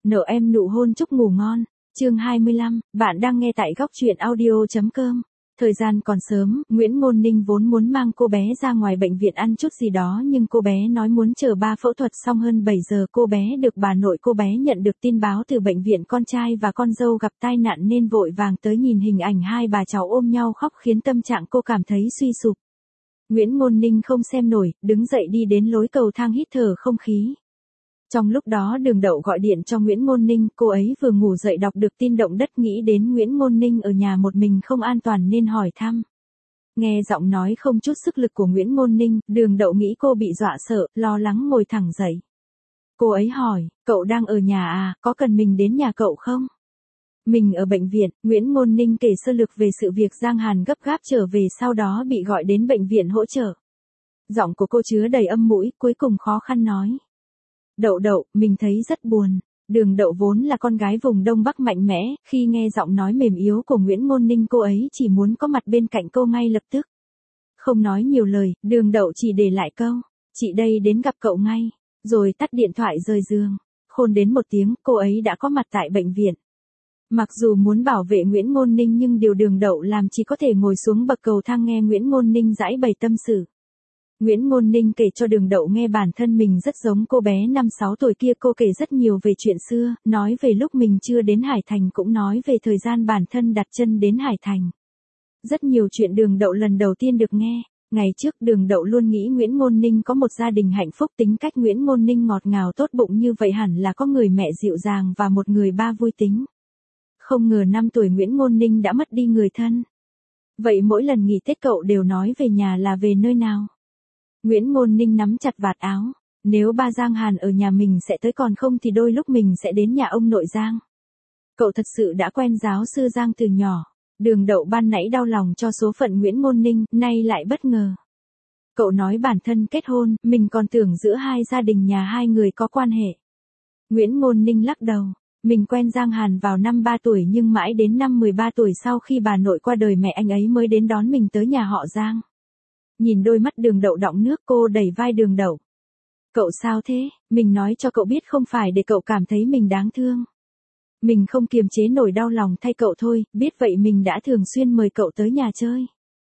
Nợ em nụ hôn chúc ngủ ngon. Chương 25, bạn đang nghe tại góc truyện audio.com. Thời gian còn sớm, Nguyễn Ngôn Ninh vốn muốn mang cô bé ra ngoài bệnh viện ăn chút gì đó nhưng cô bé nói muốn chờ ba phẫu thuật xong hơn 7 giờ cô bé được bà nội cô bé nhận được tin báo từ bệnh viện con trai và con dâu gặp tai nạn nên vội vàng tới nhìn hình ảnh hai bà cháu ôm nhau khóc khiến tâm trạng cô cảm thấy suy sụp. Nguyễn Ngôn Ninh không xem nổi, đứng dậy đi đến lối cầu thang hít thở không khí. Trong lúc đó Đường Đậu gọi điện cho Nguyễn Ngôn Ninh, cô ấy vừa ngủ dậy đọc được tin động đất nghĩ đến Nguyễn Ngôn Ninh ở nhà một mình không an toàn nên hỏi thăm. Nghe giọng nói không chút sức lực của Nguyễn Ngôn Ninh, Đường Đậu nghĩ cô bị dọa sợ, lo lắng ngồi thẳng dậy. Cô ấy hỏi, cậu đang ở nhà à, có cần mình đến nhà cậu không? Mình ở bệnh viện, Nguyễn Ngôn Ninh kể sơ lược về sự việc Giang Hàn gấp gáp trở về sau đó bị gọi đến bệnh viện hỗ trợ. Giọng của cô chứa đầy âm mũi, cuối cùng khó khăn nói. Đậu, mình thấy rất buồn. Đường Đậu vốn là con gái vùng Đông Bắc mạnh mẽ, khi nghe giọng nói mềm yếu của Nguyễn Ngôn Ninh cô ấy chỉ muốn có mặt bên cạnh cô ngay lập tức. Không nói nhiều lời, Đường Đậu chỉ để lại câu, chị đây đến gặp cậu ngay, rồi tắt điện thoại rời giường. Khôn đến một tiếng, cô ấy đã có mặt tại bệnh viện. Mặc dù muốn bảo vệ Nguyễn Ngôn Ninh nhưng điều Đường Đậu làm chỉ có thể ngồi xuống bậc cầu thang nghe Nguyễn Ngôn Ninh giãi bày tâm sự. Nguyễn Ngôn Ninh kể cho Đường Đậu nghe bản thân mình rất giống cô bé 5-6 tuổi kia, cô kể rất nhiều về chuyện xưa, nói về lúc mình chưa đến Hải Thành cũng nói về thời gian bản thân đặt chân đến Hải Thành. Rất nhiều chuyện Đường Đậu lần đầu tiên được nghe. Ngày trước Đường Đậu luôn nghĩ Nguyễn Ngôn Ninh có một gia đình hạnh phúc, tính cách Nguyễn Ngôn Ninh ngọt ngào tốt bụng như vậy hẳn là có người mẹ dịu dàng và một người ba vui tính. Không ngờ 5 tuổi Nguyễn Ngôn Ninh đã mất đi người thân. Vậy mỗi lần nghỉ Tết cậu đều nói về nhà là về nơi nào? Nguyễn Ngôn Ninh nắm chặt vạt áo. Nếu ba Giang Hàn ở nhà mình sẽ tới, còn không thì đôi lúc mình sẽ đến nhà ông nội Giang. Cậu thật sự đã quen giáo sư Giang từ nhỏ. Đường Đậu ban nãy đau lòng cho số phận Nguyễn Ngôn Ninh, nay lại bất ngờ. Cậu nói bản thân kết hôn, mình còn tưởng giữa hai gia đình nhà hai người có quan hệ. Nguyễn Ngôn Ninh lắc đầu. Mình quen Giang Hàn vào năm 3 tuổi nhưng mãi đến năm 13 tuổi sau khi bà nội qua đời mẹ anh ấy mới đến đón mình tới nhà họ Giang. Nhìn đôi mắt Đường Đậu đọng nước, cô đẩy vai Đường Đậu. Cậu sao thế? Mình nói cho cậu biết không phải để cậu cảm thấy mình đáng thương. Mình không kiềm chế nổi đau lòng thay cậu thôi, biết vậy mình đã thường xuyên mời cậu tới nhà chơi.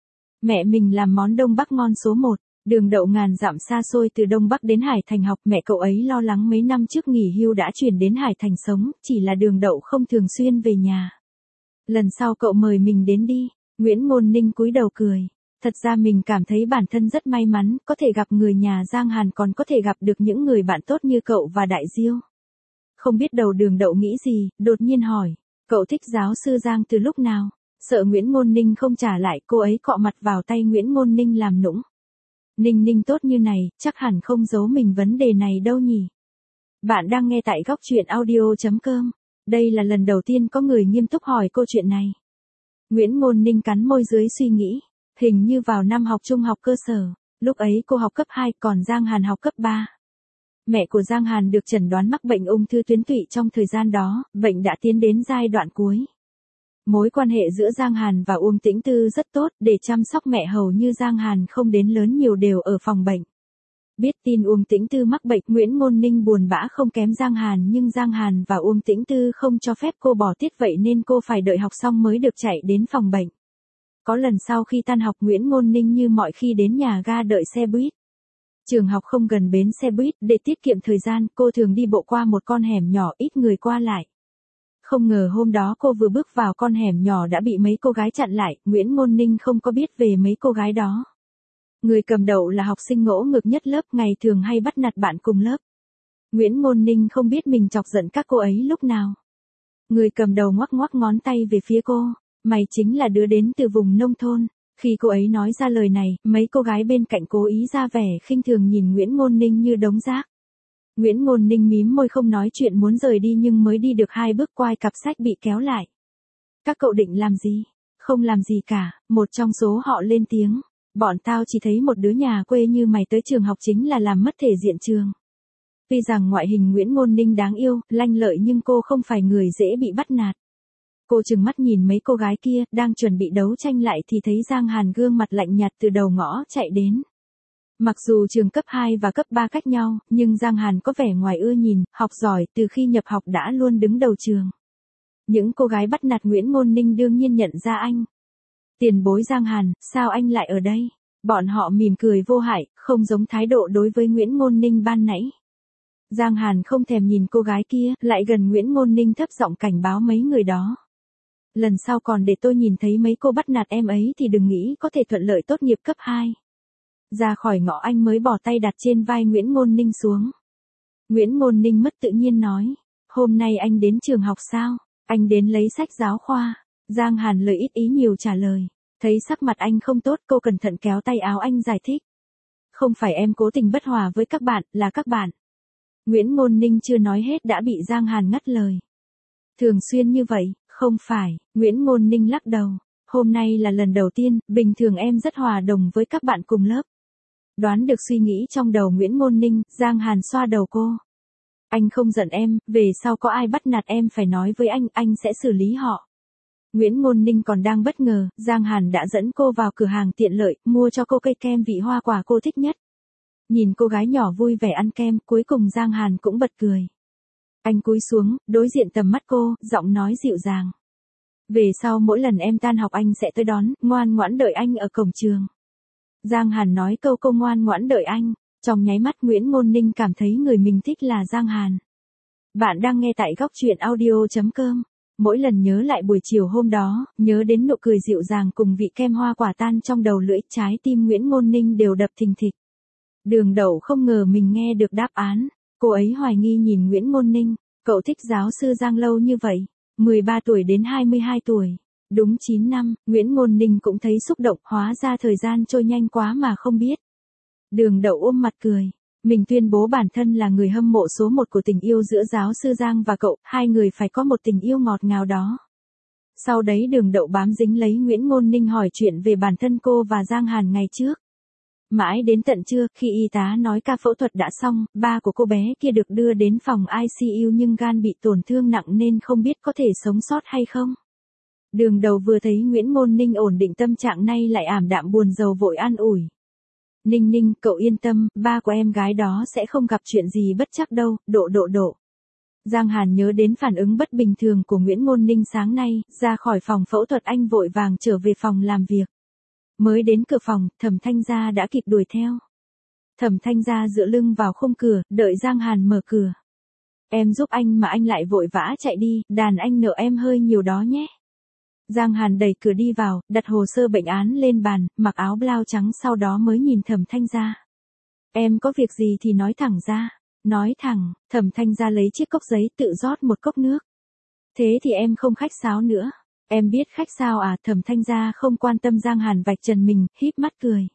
Mẹ mình làm món Đông Bắc ngon số 1. Đường Đậu ngàn dặm xa xôi từ Đông Bắc đến Hải Thành học, mẹ cậu ấy lo lắng mấy năm trước nghỉ hưu đã chuyển đến Hải Thành sống, chỉ là Đường Đậu không thường xuyên về nhà. Lần sau cậu mời mình đến đi. Nguyễn Ngôn Ninh cúi đầu cười. Thật ra mình cảm thấy bản thân rất may mắn, có thể gặp người nhà Giang Hàn còn có thể gặp được những người bạn tốt như cậu và Đại Diêu. Không biết đầu Đường Đậu nghĩ gì, đột nhiên hỏi, cậu thích giáo sư Giang từ lúc nào? Sợ Nguyễn Ngôn Ninh không trả lại, cô ấy cọ mặt vào tay Nguyễn Ngôn Ninh làm nũng. Ninh tốt như này, chắc hẳn không giấu mình vấn đề này đâu nhỉ? Bạn đang nghe tại góc truyện audio.com. Đây là lần đầu tiên có người nghiêm túc hỏi cô chuyện này. Nguyễn Ngôn Ninh cắn môi dưới suy nghĩ. Hình như vào năm học trung học cơ sở, lúc ấy cô học cấp 2 còn Giang Hàn học cấp 3. Mẹ của Giang Hàn được chẩn đoán mắc bệnh ung thư tuyến tụy trong thời gian đó, bệnh đã tiến đến giai đoạn cuối. Mối quan hệ giữa Giang Hàn và Uông Tĩnh Tư rất tốt, để chăm sóc mẹ hầu như Giang Hàn không đến lớn nhiều đều ở phòng bệnh. Biết tin Uông Tĩnh Tư mắc bệnh, Nguyễn Ngôn Ninh buồn bã không kém Giang Hàn nhưng Giang Hàn và Uông Tĩnh Tư không cho phép cô bỏ tiết vậy nên cô phải đợi học xong mới được chạy đến phòng bệnh. Có lần sau khi tan học Nguyễn Ngôn Ninh như mọi khi đến nhà ga đợi xe buýt. Trường học không gần bến xe buýt, để tiết kiệm thời gian, cô thường đi bộ qua một con hẻm nhỏ ít người qua lại. Không ngờ hôm đó cô vừa bước vào con hẻm nhỏ đã bị mấy cô gái chặn lại, Nguyễn Ngôn Ninh không có biết về mấy cô gái đó. Người cầm đầu là học sinh ngỗ ngược nhất lớp, ngày thường hay bắt nạt bạn cùng lớp. Nguyễn Ngôn Ninh không biết mình chọc giận các cô ấy lúc nào. Người cầm đầu ngoắc ngón tay về phía cô. Mày chính là đứa đến từ vùng nông thôn. Khi cô ấy nói ra lời này, mấy cô gái bên cạnh cố ý ra vẻ khinh thường nhìn Nguyễn Ngôn Ninh như đống rác. Nguyễn Ngôn Ninh mím môi không nói chuyện muốn rời đi nhưng mới đi được 2 bước quai cặp sách bị kéo lại. Các cậu định làm gì? Không làm gì cả, một trong số họ lên tiếng. Bọn tao chỉ thấy một đứa nhà quê như mày tới trường học chính là làm mất thể diện trường. Tuy rằng ngoại hình Nguyễn Ngôn Ninh đáng yêu, lanh lợi nhưng cô không phải người dễ bị bắt nạt. Cô trừng mắt nhìn mấy cô gái kia, đang chuẩn bị đấu tranh lại thì thấy Giang Hàn gương mặt lạnh nhạt từ đầu ngõ chạy đến. Mặc dù trường cấp 2 và cấp 3 cách nhau, nhưng Giang Hàn có vẻ ngoài ưa nhìn, học giỏi, từ khi nhập học đã luôn đứng đầu trường. Những cô gái bắt nạt Nguyễn Ngôn Ninh đương nhiên nhận ra anh. Tiền bối Giang Hàn, sao anh lại ở đây? Bọn họ mỉm cười vô hại, không giống thái độ đối với Nguyễn Ngôn Ninh ban nãy. Giang Hàn không thèm nhìn cô gái kia, lại gần Nguyễn Ngôn Ninh thấp giọng cảnh báo mấy người đó. Lần sau còn để tôi nhìn thấy mấy cô bắt nạt em ấy thì đừng nghĩ có thể thuận lợi tốt nghiệp cấp 2. Ra khỏi ngõ anh mới bỏ tay đặt trên vai Nguyễn Ngôn Ninh xuống. Nguyễn Ngôn Ninh mất tự nhiên nói. Hôm nay anh đến trường học sao? Anh đến lấy sách giáo khoa. Giang Hàn lời ít ý nhiều trả lời. Thấy sắc mặt anh không tốt, cô cẩn thận kéo tay áo anh giải thích. Không phải em cố tình bất hòa với các bạn, là các bạn. Nguyễn Ngôn Ninh chưa nói hết đã bị Giang Hàn ngắt lời. Thường xuyên như vậy, không phải, Nguyễn Ngôn Ninh lắc đầu. Hôm nay là lần đầu tiên, bình thường em rất hòa đồng với các bạn cùng lớp. Đoán được suy nghĩ trong đầu Nguyễn Ngôn Ninh, Giang Hàn xoa đầu cô. Anh không giận em, về sau có ai bắt nạt em phải nói với anh sẽ xử lý họ. Nguyễn Ngôn Ninh còn đang bất ngờ, Giang Hàn đã dẫn cô vào cửa hàng tiện lợi, mua cho cô cây kem vị hoa quả cô thích nhất. Nhìn cô gái nhỏ vui vẻ ăn kem, cuối cùng Giang Hàn cũng bật cười. Anh cúi xuống, đối diện tầm mắt cô, giọng nói dịu dàng. Về sau mỗi lần em tan học anh sẽ tới đón, ngoan ngoãn đợi anh ở cổng trường. Giang Hàn nói câu cô ngoan ngoãn đợi anh, trong nháy mắt Nguyễn Ngôn Ninh cảm thấy người mình thích là Giang Hàn. Bạn đang nghe tại góc truyện audio.com. Mỗi lần nhớ lại buổi chiều hôm đó, nhớ đến nụ cười dịu dàng cùng vị kem hoa quả tan trong đầu lưỡi, trái tim Nguyễn Ngôn Ninh đều đập thình thịch. Đường Đậu không ngờ mình nghe được đáp án, cô ấy hoài nghi nhìn Nguyễn Ngôn Ninh, cậu thích giáo sư Giang lâu như vậy, 13 tuổi đến 22 tuổi, đúng 9 năm, Nguyễn Ngôn Ninh cũng thấy xúc động, hóa ra thời gian trôi nhanh quá mà không biết. Đường Đậu ôm mặt cười, mình tuyên bố bản thân là người hâm mộ số 1 của tình yêu giữa giáo sư Giang và cậu, hai người phải có một tình yêu ngọt ngào đó. Sau đấy Đường Đậu bám dính lấy Nguyễn Ngôn Ninh hỏi chuyện về bản thân cô và Giang Hàn ngày trước. Mãi đến tận trưa, khi y tá nói ca phẫu thuật đã xong, ba của cô bé kia được đưa đến phòng ICU nhưng gan bị tổn thương nặng nên không biết có thể sống sót hay không. Đường Đầu vừa thấy Nguyễn Ngôn Ninh ổn định tâm trạng nay lại ảm đạm buồn rầu vội an ủi. Ninh Ninh, cậu yên tâm, ba của em gái đó sẽ không gặp chuyện gì bất trắc đâu, độ. Giang Hàn nhớ đến phản ứng bất bình thường của Nguyễn Ngôn Ninh sáng nay, ra khỏi phòng phẫu thuật anh vội vàng trở về phòng làm việc. Mới đến cửa phòng, Thẩm Thanh Gia đã kịp đuổi theo. Thẩm Thanh Gia dựa lưng vào khung cửa, đợi Giang Hàn mở cửa. Em giúp anh mà anh lại vội vã chạy đi, đàn anh nợ em hơi nhiều đó nhé. Giang Hàn đẩy cửa đi vào, đặt hồ sơ bệnh án lên bàn, mặc áo blau trắng sau đó mới nhìn Thẩm Thanh Gia. Em có việc gì thì nói thẳng ra. Nói thẳng, Thẩm Thanh Gia lấy chiếc cốc giấy tự rót một cốc nước. Thế thì em không khách sáo nữa. Em biết khách sao à? Thẩm Thanh Gia không quan tâm. Giang Hàn vạch trần mình, híp mắt cười.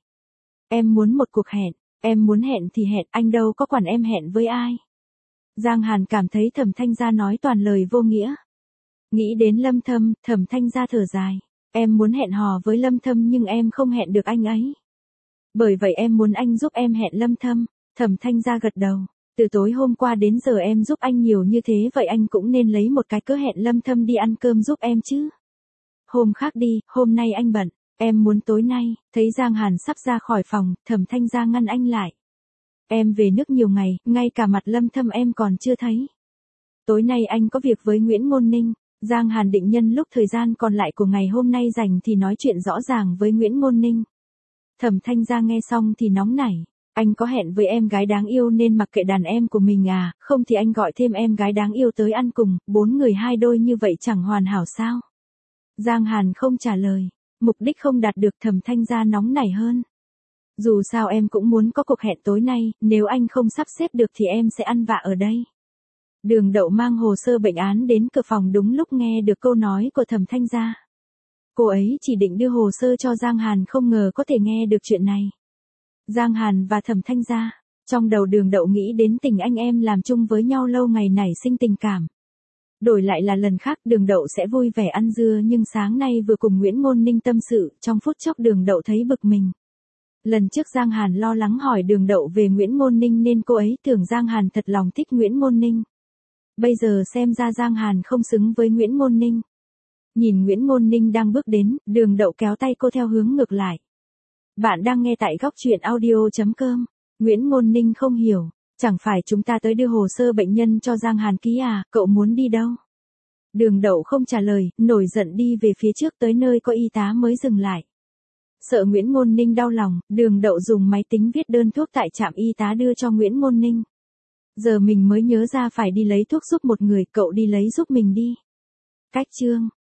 Em muốn một cuộc hẹn, em muốn hẹn thì hẹn, anh đâu có quản em hẹn với ai. Giang Hàn cảm thấy Thẩm Thanh Gia nói toàn lời vô nghĩa. Nghĩ đến Lâm Thâm, Thẩm Thanh Gia thở dài. Em muốn hẹn hò với Lâm Thâm nhưng em không hẹn được anh ấy. Bởi vậy em muốn anh giúp em hẹn Lâm Thâm. Thẩm Thanh Gia gật đầu. Từ tối hôm qua đến giờ em giúp anh nhiều như thế vậy anh cũng nên lấy một cái cớ hẹn Lâm Thâm đi ăn cơm giúp em chứ. Hôm khác đi, hôm nay anh bận, em muốn tối nay. Thấy Giang Hàn sắp ra khỏi phòng, Thẩm Thanh Gia ngăn anh lại. Em về nước nhiều ngày, ngay cả mặt Lâm Thâm em còn chưa thấy. Tối nay anh có việc với Nguyễn Ngôn Ninh. Giang Hàn định nhân lúc thời gian còn lại của ngày hôm nay rảnh thì nói chuyện rõ ràng với Nguyễn Ngôn Ninh. Thẩm Thanh Gia nghe xong thì nóng nảy. Anh có hẹn với em gái đáng yêu nên mặc kệ đàn em của mình à, không thì anh gọi thêm em gái đáng yêu tới ăn cùng, 4 người 2 đôi như vậy chẳng hoàn hảo sao? Giang Hàn không trả lời, mục đích không đạt được. Thẩm Thanh Gia nóng nảy hơn. Dù sao em cũng muốn có cuộc hẹn tối nay, nếu anh không sắp xếp được thì em sẽ ăn vạ ở đây. Đường Đậu mang hồ sơ bệnh án đến cửa phòng đúng lúc nghe được câu nói của Thẩm Thanh Gia. Cô ấy chỉ định đưa hồ sơ cho Giang Hàn không ngờ có thể nghe được chuyện này. Giang Hàn và Thẩm Thanh Gia, trong đầu Đường Đậu nghĩ đến tình anh em làm chung với nhau lâu ngày nảy sinh tình cảm. Đổi lại là lần khác Đường Đậu sẽ vui vẻ ăn dưa nhưng sáng nay vừa cùng Nguyễn Ngôn Ninh tâm sự, trong phút chốc Đường Đậu thấy bực mình. Lần trước Giang Hàn lo lắng hỏi Đường Đậu về Nguyễn Ngôn Ninh nên cô ấy tưởng Giang Hàn thật lòng thích Nguyễn Ngôn Ninh. Bây giờ xem ra Giang Hàn không xứng với Nguyễn Ngôn Ninh. Nhìn Nguyễn Ngôn Ninh đang bước đến, Đường Đậu kéo tay cô theo hướng ngược lại. Bạn đang nghe tại góc chuyện audio.com. Nguyễn Ngôn Ninh không hiểu. Chẳng phải chúng ta tới đưa hồ sơ bệnh nhân cho Giang Hàn ký à, cậu muốn đi đâu? Đường Đậu không trả lời, nổi giận đi về phía trước tới nơi có y tá mới dừng lại. Sợ Nguyễn Ngôn Ninh đau lòng, Đường Đậu dùng máy tính viết đơn thuốc tại trạm y tá đưa cho Nguyễn Ngôn Ninh. Giờ mình mới nhớ ra phải đi lấy thuốc giúp một người, cậu đi lấy giúp mình đi. Cách chương.